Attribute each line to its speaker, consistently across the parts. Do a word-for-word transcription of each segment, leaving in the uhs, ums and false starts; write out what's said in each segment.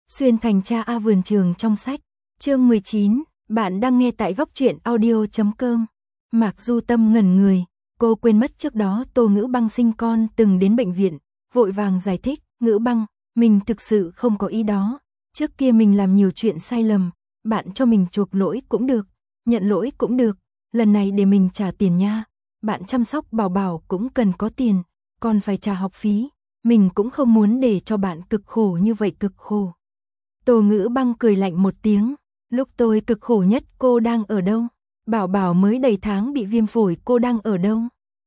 Speaker 1: Xuyên thành cha A vườn trường trong sách. Chương mười chín, bạn đang nghe tại góc truyện audio chấm com. Mạc Du Tâm ngẩn người, cô quên mất trước đó Tô Ngữ Băng sinh con từng đến bệnh viện, vội vàng giải thích, Ngữ Băng, mình thực sự không có ý đó, trước kia mình làm nhiều chuyện sai lầm, bạn cho mình chuộc lỗi cũng được, nhận lỗi cũng được, lần này để mình trả tiền nha, bạn chăm sóc Bảo Bảo cũng cần có tiền, còn phải trả học phí, mình cũng không muốn để cho bạn cực khổ như vậy cực khổ. Tô Ngữ Băng cười lạnh một tiếng, lúc tôi cực khổ nhất cô đang ở đâu? Bảo Bảo mới đầy tháng bị viêm phổi cô đang ở đâu?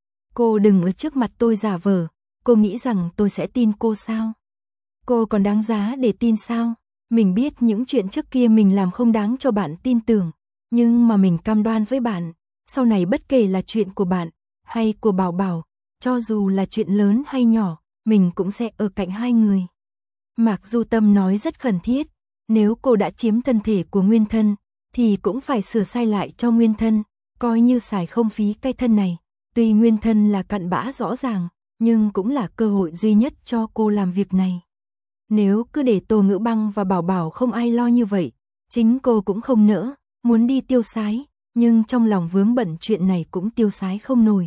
Speaker 1: Cô đừng ở trước mặt tôi giả vờ, cô nghĩ rằng tôi sẽ tin cô sao? Cô còn đáng giá để tin sao? Mình biết những chuyện trước kia mình làm không đáng cho bạn tin tưởng, nhưng mà mình cam đoan với bạn, sau này bất kể là chuyện của bạn hay của Bảo Bảo, cho dù là chuyện lớn hay nhỏ, mình cũng sẽ ở cạnh hai người. Mạc Du Tâm nói rất khẩn thiết, nếu cô đã chiếm thân thể của nguyên thân, thì cũng phải sửa sai lại cho nguyên thân, coi như xài không phí cái thân này. Tuy nguyên thân là cặn bã rõ ràng, nhưng cũng là cơ hội duy nhất cho cô làm việc này. Nếu cứ để Tô Ngữ Băng và Bảo Bảo không ai lo như vậy, chính cô cũng không nỡ, muốn đi tiêu sái, nhưng trong lòng vướng bận chuyện này cũng tiêu sái không nổi.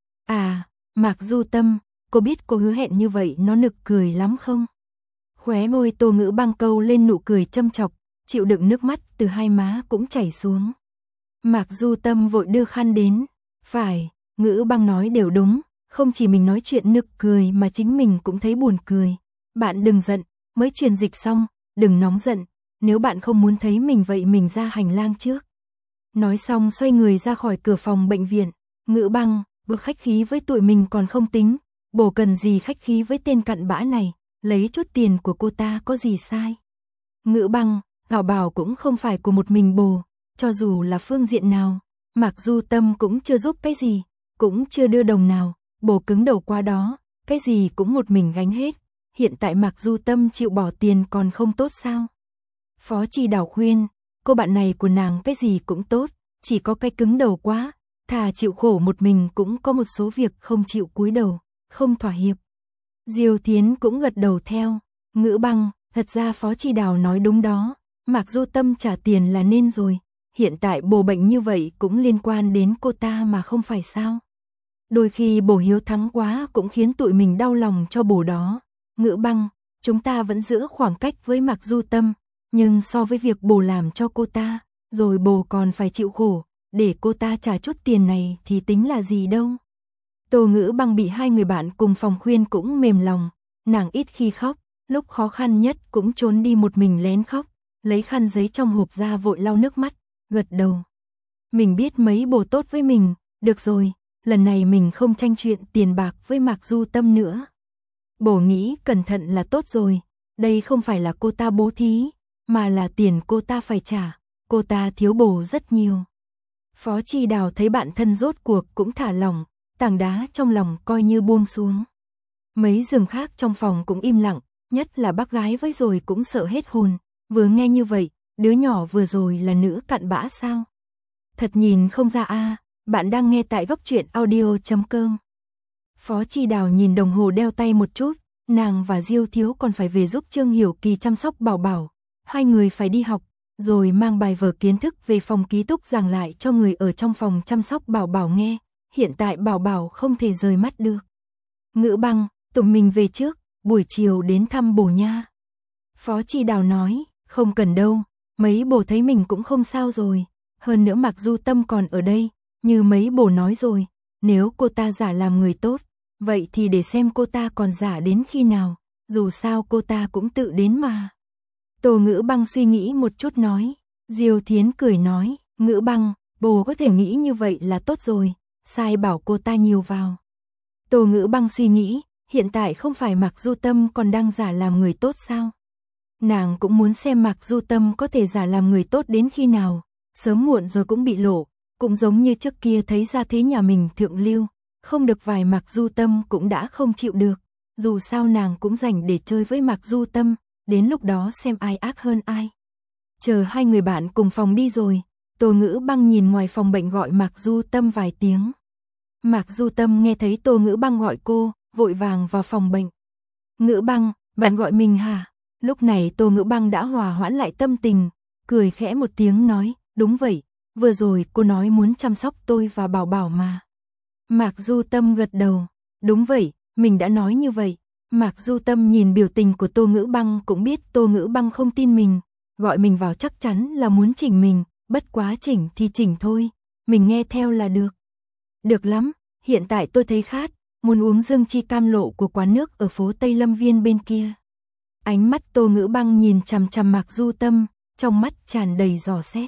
Speaker 1: À, Mạc Du Tâm, cô biết cô hứa hẹn như vậy nó nực cười lắm không? Khóe môi Tô Ngữ Băng câu lên nụ cười châm chọc, chịu đựng nước mắt từ hai má cũng chảy xuống. Mạc Du Tâm vội đưa khăn đến, phải, Ngữ Băng nói đều đúng, không chỉ mình nói chuyện nực cười mà chính mình cũng thấy buồn cười. Bạn đừng giận, mới truyền dịch xong, đừng nóng giận, nếu bạn không muốn thấy mình vậy mình ra hành lang trước. Nói xong xoay người ra khỏi cửa phòng bệnh viện, Ngữ Băng, bước khách khí với tụi mình còn không tính, bổ cần gì khách khí với tên cặn bã này, lấy chút tiền của cô ta có gì sai. Ngữ Băng, Bảo Bảo cũng không phải của một mình bồ, cho dù là phương diện nào, Mạc Du Tâm cũng chưa giúp cái gì, cũng chưa đưa đồng nào, bồ cứng đầu qua đó, cái gì cũng một mình gánh hết. Hiện tại Mạc Du Tâm chịu bỏ tiền còn không tốt sao? Phó Chi Đào khuyên, cô bạn này của nàng cái gì cũng tốt, chỉ có cái cứng đầu quá, thà chịu khổ một mình cũng có một số việc không chịu cúi đầu, không thỏa hiệp. Diêu Thiến cũng gật đầu theo, Ngữ Băng, thật ra Phó Chi Đào nói đúng đó, Mạc Du Tâm trả tiền là nên rồi, hiện tại bồ bệnh như vậy cũng liên quan đến cô ta mà không phải sao? Đôi khi bồ hiếu thắng quá cũng khiến tụi mình đau lòng cho bồ đó. Ngữ Băng, chúng ta vẫn giữ khoảng cách với Mạc Du Tâm, nhưng so với việc bồ làm cho cô ta, rồi bồ còn phải chịu khổ, để cô ta trả chút tiền này thì tính là gì đâu. Tô Ngữ Băng bị hai người bạn cùng phòng khuyên cũng mềm lòng, nàng ít khi khóc, lúc khó khăn nhất cũng trốn đi một mình lén khóc, lấy khăn giấy trong hộp ra vội lau nước mắt, gật đầu. Mình biết mấy bồ tốt với mình, được rồi, lần này mình không tranh chuyện tiền bạc với Mạc Du Tâm nữa. Bồ nghĩ cẩn thận là tốt rồi, đây không phải là cô ta bố thí, mà là tiền cô ta phải trả, cô ta thiếu bồ rất nhiều. Phó Chi Đào thấy bạn thân rốt cuộc cũng thả lỏng, tảng đá trong lòng coi như buông xuống. Mấy giường khác trong phòng cũng im lặng, nhất là bác gái với rồi cũng sợ hết hồn, vừa nghe như vậy, đứa nhỏ vừa rồi là nữ cặn bã sao? Thật nhìn không ra a. À, bạn đang nghe tại góc truyện audio chấm com. Phó Chi Đào nhìn đồng hồ đeo tay một chút, nàng và Diêu Thiếu còn phải về giúp Trương Hiểu Kỳ chăm sóc Bảo Bảo, hai người phải đi học, rồi mang bài vở kiến thức về phòng ký túc giảng lại cho người ở trong phòng chăm sóc Bảo Bảo nghe, hiện tại Bảo Bảo không thể rời mắt được. Ngữ Băng, tụi mình về trước, buổi chiều đến thăm bồ nha. Phó Chi Đào nói, không cần đâu, mấy bồ thấy mình cũng không sao rồi, hơn nữa Mạc Du Tâm còn ở đây, như mấy bồ nói rồi, nếu cô ta giả làm người tốt, vậy thì để xem cô ta còn giả đến khi nào, dù sao cô ta cũng tự đến mà. Tô Ngữ Băng suy nghĩ một chút nói, Diêu Thiến cười nói, Ngữ Băng, bồ có thể nghĩ như vậy là tốt rồi, sai bảo cô ta nhiều vào. Tô Ngữ Băng suy nghĩ, hiện tại không phải Mạc Du Tâm còn đang giả làm người tốt sao? Nàng cũng muốn xem Mạc Du Tâm có thể giả làm người tốt đến khi nào, sớm muộn rồi cũng bị lộ, cũng giống như trước kia thấy ra thế nhà mình thượng lưu, không được vài Mạc Du Tâm cũng đã không chịu được, dù sao nàng cũng rảnh để chơi với Mạc Du Tâm, đến lúc đó xem ai ác hơn ai. Chờ hai người bạn cùng phòng đi rồi, Tô Ngữ Băng nhìn ngoài phòng bệnh gọi Mạc Du Tâm vài tiếng. Mạc Du Tâm nghe thấy Tô Ngữ Băng gọi cô, vội vàng vào phòng bệnh. Ngữ Băng, bạn gọi mình hả? Lúc này Tô Ngữ Băng đã hòa hoãn lại tâm tình, cười khẽ một tiếng nói, đúng vậy, vừa rồi cô nói muốn chăm sóc tôi và Bảo Bảo mà. Mạc Du Tâm gật đầu, đúng vậy, mình đã nói như vậy. Mạc Du Tâm nhìn biểu tình của Tô Ngữ Băng cũng biết Tô Ngữ Băng không tin mình, gọi mình vào chắc chắn là muốn chỉnh mình, bất quá chỉnh thì chỉnh thôi, mình nghe theo là được. Được lắm, hiện tại tôi thấy khát, muốn uống dương chi cam lộ của quán nước ở phố Tây Lâm Viên bên kia. Ánh mắt Tô Ngữ Băng nhìn chằm chằm Mạc Du Tâm, trong mắt tràn đầy dò xét.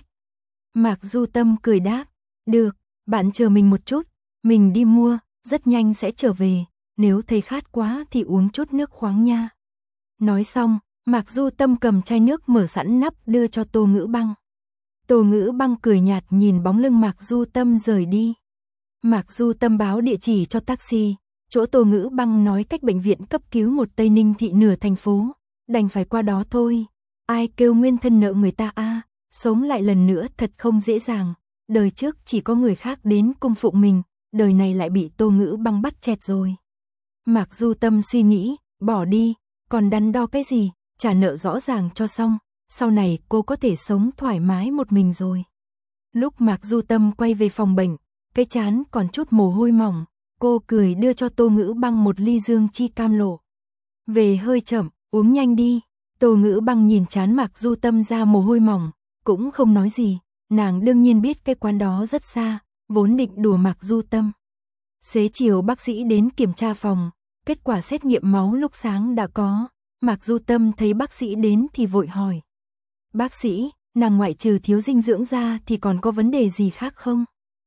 Speaker 1: Mạc Du Tâm cười đáp, được, bạn chờ mình một chút, mình đi mua, rất nhanh sẽ trở về, nếu thấy khát quá thì uống chút nước khoáng nha. Nói xong, Mạc Du Tâm cầm chai nước mở sẵn nắp đưa cho Tô Ngữ Băng. Tô Ngữ Băng cười nhạt nhìn bóng lưng Mạc Du Tâm rời đi. Mạc Du Tâm báo địa chỉ cho taxi, chỗ Tô Ngữ Băng nói cách bệnh viện cấp cứu một Tây Ninh thị nửa thành phố, đành phải qua đó thôi. Ai kêu nguyên thân nợ người ta a, à, sống lại lần nữa thật không dễ dàng, đời trước chỉ có người khác đến cung phụng mình, đời này lại bị Tô Ngữ Băng bắt chẹt rồi. Mạc Du Tâm suy nghĩ, bỏ đi, còn đắn đo cái gì, trả nợ rõ ràng cho xong, sau này cô có thể sống thoải mái một mình rồi. Lúc Mạc Du Tâm quay về phòng bệnh, cái trán còn chút mồ hôi mỏng, cô cười đưa cho Tô Ngữ Băng một ly dương chi cam lộ. Về hơi chậm, uống nhanh đi. Tô Ngữ Băng nhìn trán Mạc Du Tâm ra mồ hôi mỏng, cũng không nói gì, nàng đương nhiên biết cái quán đó rất xa, vốn định đùa Mạc Du Tâm. Xế chiều bác sĩ đến kiểm tra phòng, kết quả xét nghiệm máu lúc sáng đã có, Mạc Du Tâm thấy bác sĩ đến thì vội hỏi. Bác sĩ, nàng ngoại trừ thiếu dinh dưỡng ra thì còn có vấn đề gì khác không?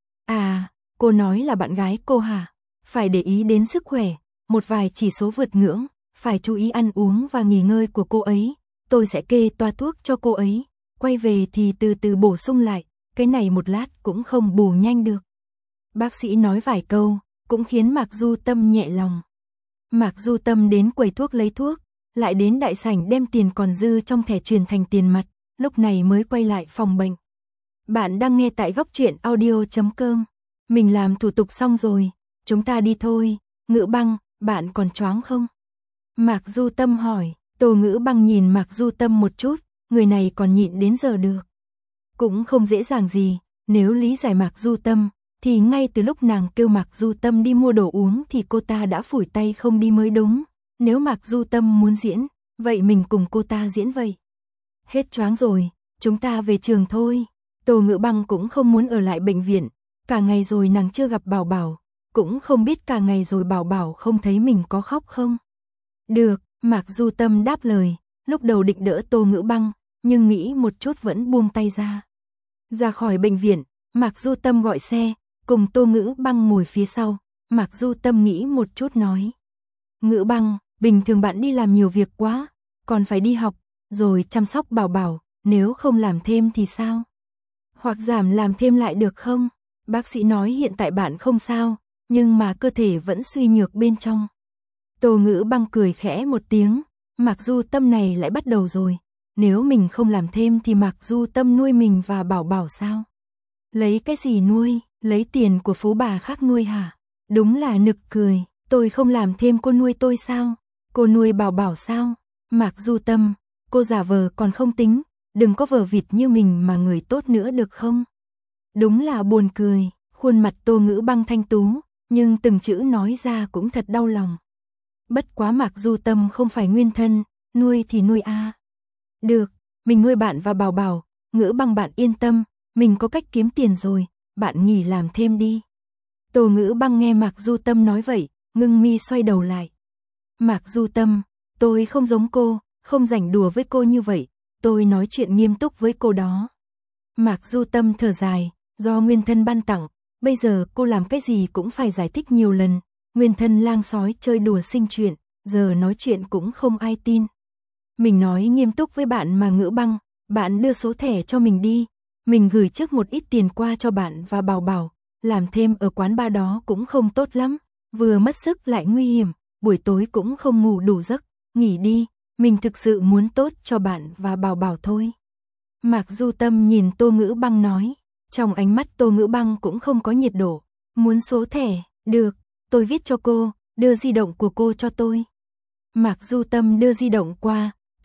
Speaker 1: À, cô nói là bạn gái cô hả? Phải để ý đến sức khỏe, một vài chỉ số vượt ngưỡng, phải chú ý ăn uống và nghỉ ngơi của cô ấy, tôi sẽ kê toa thuốc cho cô ấy, quay về thì từ từ bổ sung lại, cái này một lát cũng không bù nhanh được. Bác sĩ nói vài câu, cũng khiến Mạc Du Tâm nhẹ lòng. Mạc Du Tâm đến quầy thuốc lấy thuốc, lại đến đại sảnh đem tiền còn dư trong thẻ truyền thành tiền mặt, lúc này mới quay lại phòng bệnh. Bạn đang nghe tại góc truyện audio chấm com. Mình làm thủ tục xong rồi, chúng ta đi thôi. Ngữ Băng, bạn còn choáng không? Mạc Du Tâm hỏi. Tô Ngữ Băng nhìn Mạc Du Tâm một chút, người này còn nhịn đến giờ được. Cũng không dễ dàng gì, nếu lý giải Mạc Du Tâm, thì ngay từ lúc nàng kêu Mạc Du Tâm đi mua đồ uống thì cô ta đã phủi tay không đi mới đúng. Nếu Mạc Du Tâm muốn diễn, vậy mình cùng cô ta diễn vậy. Hết choáng rồi, chúng ta về trường thôi. Tô Ngữ Băng cũng không muốn ở lại bệnh viện, cả ngày rồi nàng chưa gặp Bảo Bảo, cũng không biết cả ngày rồi Bảo Bảo không thấy mình có khóc không. Được, Mạc Du Tâm đáp lời, lúc đầu định đỡ Tô Ngữ Băng, nhưng nghĩ một chút vẫn buông tay ra. Ra khỏi bệnh viện, Mạc Du Tâm gọi xe, cùng Tô Ngữ Băng ngồi phía sau, Mạc Du Tâm nghĩ một chút nói. Ngữ Băng, bình thường bạn đi làm nhiều việc quá, còn phải đi học, rồi chăm sóc Bảo Bảo, nếu không làm thêm thì sao? Hoặc giảm làm thêm lại được không? Bác sĩ nói hiện tại bạn không sao, nhưng mà cơ thể vẫn suy nhược bên trong. Tô Ngữ Băng cười khẽ một tiếng, Mạc Du Tâm này lại bắt đầu rồi, nếu mình không làm thêm thì Mạc Du Tâm nuôi mình và Bảo Bảo sao? Lấy cái gì nuôi, lấy tiền của phú bà khác nuôi hả? Đúng là nực cười, tôi không làm thêm cô nuôi tôi sao? Cô nuôi Bảo Bảo sao? Mạc Du Tâm, cô giả vờ còn không tính, đừng có vờ vịt như mình mà người tốt nữa được không? Đúng là buồn cười, khuôn mặt Tô Ngữ Băng thanh tú, nhưng từng chữ nói ra cũng thật đau lòng. Bất quá Mạc Du Tâm không phải nguyên thân, nuôi thì nuôi a. À. Được, mình nuôi bạn và Bảo Bảo, Ngữ Băng bạn yên tâm, mình có cách kiếm tiền rồi, bạn nghỉ làm thêm đi. Tô Ngữ Băng nghe Mạc Du Tâm nói vậy, ngưng mi xoay đầu lại. Mạc Du Tâm, tôi không giống cô, không rảnh đùa với cô như vậy, tôi nói chuyện nghiêm túc với cô đó. Mạc Du Tâm thở dài, do nguyên thân ban tặng, bây giờ cô làm cái gì cũng phải giải thích nhiều lần, nguyên thân lang sói chơi đùa sinh chuyện, giờ nói chuyện cũng không ai tin. Mình nói nghiêm túc với bạn mà Ngữ Băng, bạn đưa số thẻ cho mình đi, mình gửi trước một ít tiền qua cho bạn và Bảo Bảo, làm thêm ở quán bar đó cũng không tốt lắm, vừa mất sức lại nguy hiểm, buổi tối cũng không ngủ đủ giấc, nghỉ đi, mình thực sự muốn tốt cho bạn và Bảo Bảo thôi. Mạc Du Tâm nhìn Tô Ngữ Băng nói, trong ánh mắt Tô Ngữ Băng cũng không có nhiệt độ, muốn số thẻ, được, tôi viết cho cô, đưa di động của cô cho tôi. Mạc Du Tâm đưa di động qua,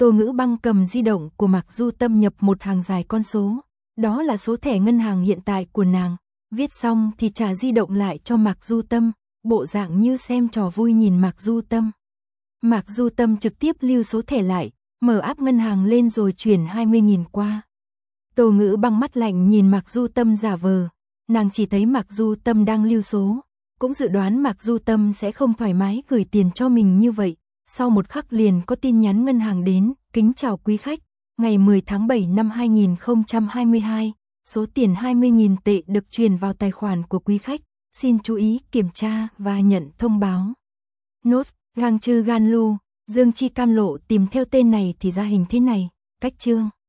Speaker 1: Tô Ngữ Băng cầm di động của Mạc Du Tâm nhập một hàng dài con số, đó là số thẻ ngân hàng hiện tại của nàng, viết xong thì trả di động lại cho Mạc Du Tâm, bộ dạng như xem trò vui nhìn Mạc Du Tâm. Mạc Du Tâm trực tiếp lưu số thẻ lại, mở app ngân hàng lên rồi chuyển hai mươi nghìn qua. Tô Ngữ Băng mắt lạnh nhìn Mạc Du Tâm giả vờ, nàng chỉ thấy Mạc Du Tâm đang lưu số, cũng dự đoán Mạc Du Tâm sẽ không thoải mái gửi tiền cho mình như vậy. Sau một khắc liền có tin nhắn ngân hàng đến, kính chào quý khách, ngày mười tháng bảy năm hai nghìn không trăm hai mươi hai, số tiền hai mươi nghìn tệ được truyền vào tài khoản của quý khách, xin chú ý kiểm tra và nhận thông báo. Nốt, Gang Chư Gan Lu, Dương Chi Cam Lộ tìm theo tên này thì ra hình thế này, cách chương.